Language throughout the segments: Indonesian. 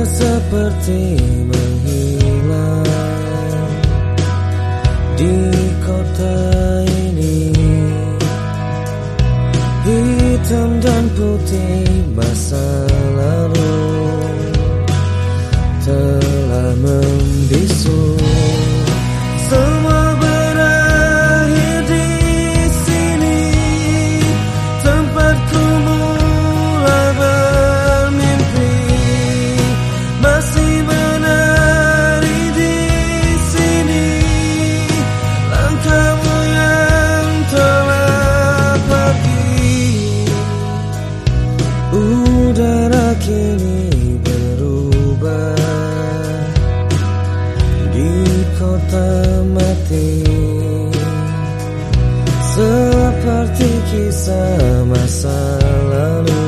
seperti menghilang di kota ini. Hitam dan putih masa lalu telah membisu. Semua berakhir di sini, tempatku mulai bermimpi. Masih menari di sini, langkahmu yang telah pergi. Udara kini berubah di kota mati, seperti kisah masa lalu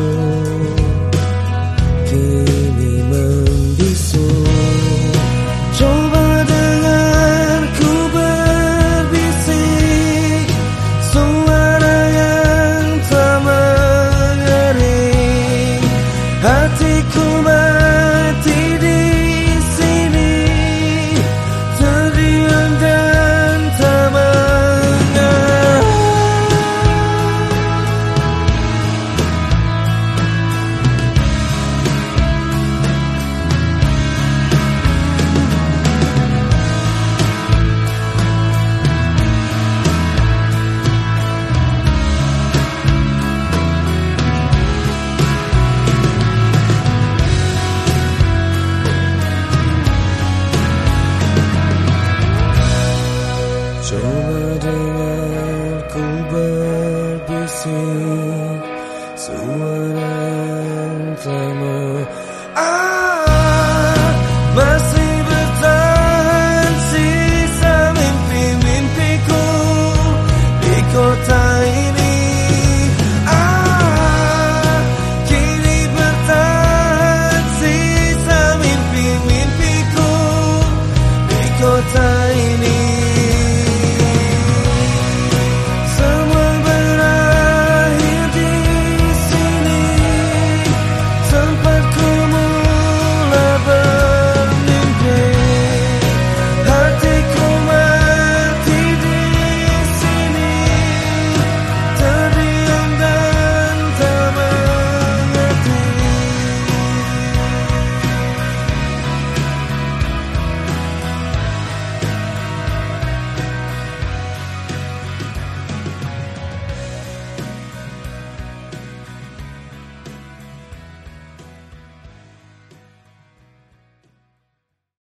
kini membisu. Coba dengarku berbisik, suara yang tak mengering. Hatiku mati di sini, terdiam dan tak mengenal. Coba dengarku berbisik, suara yang tak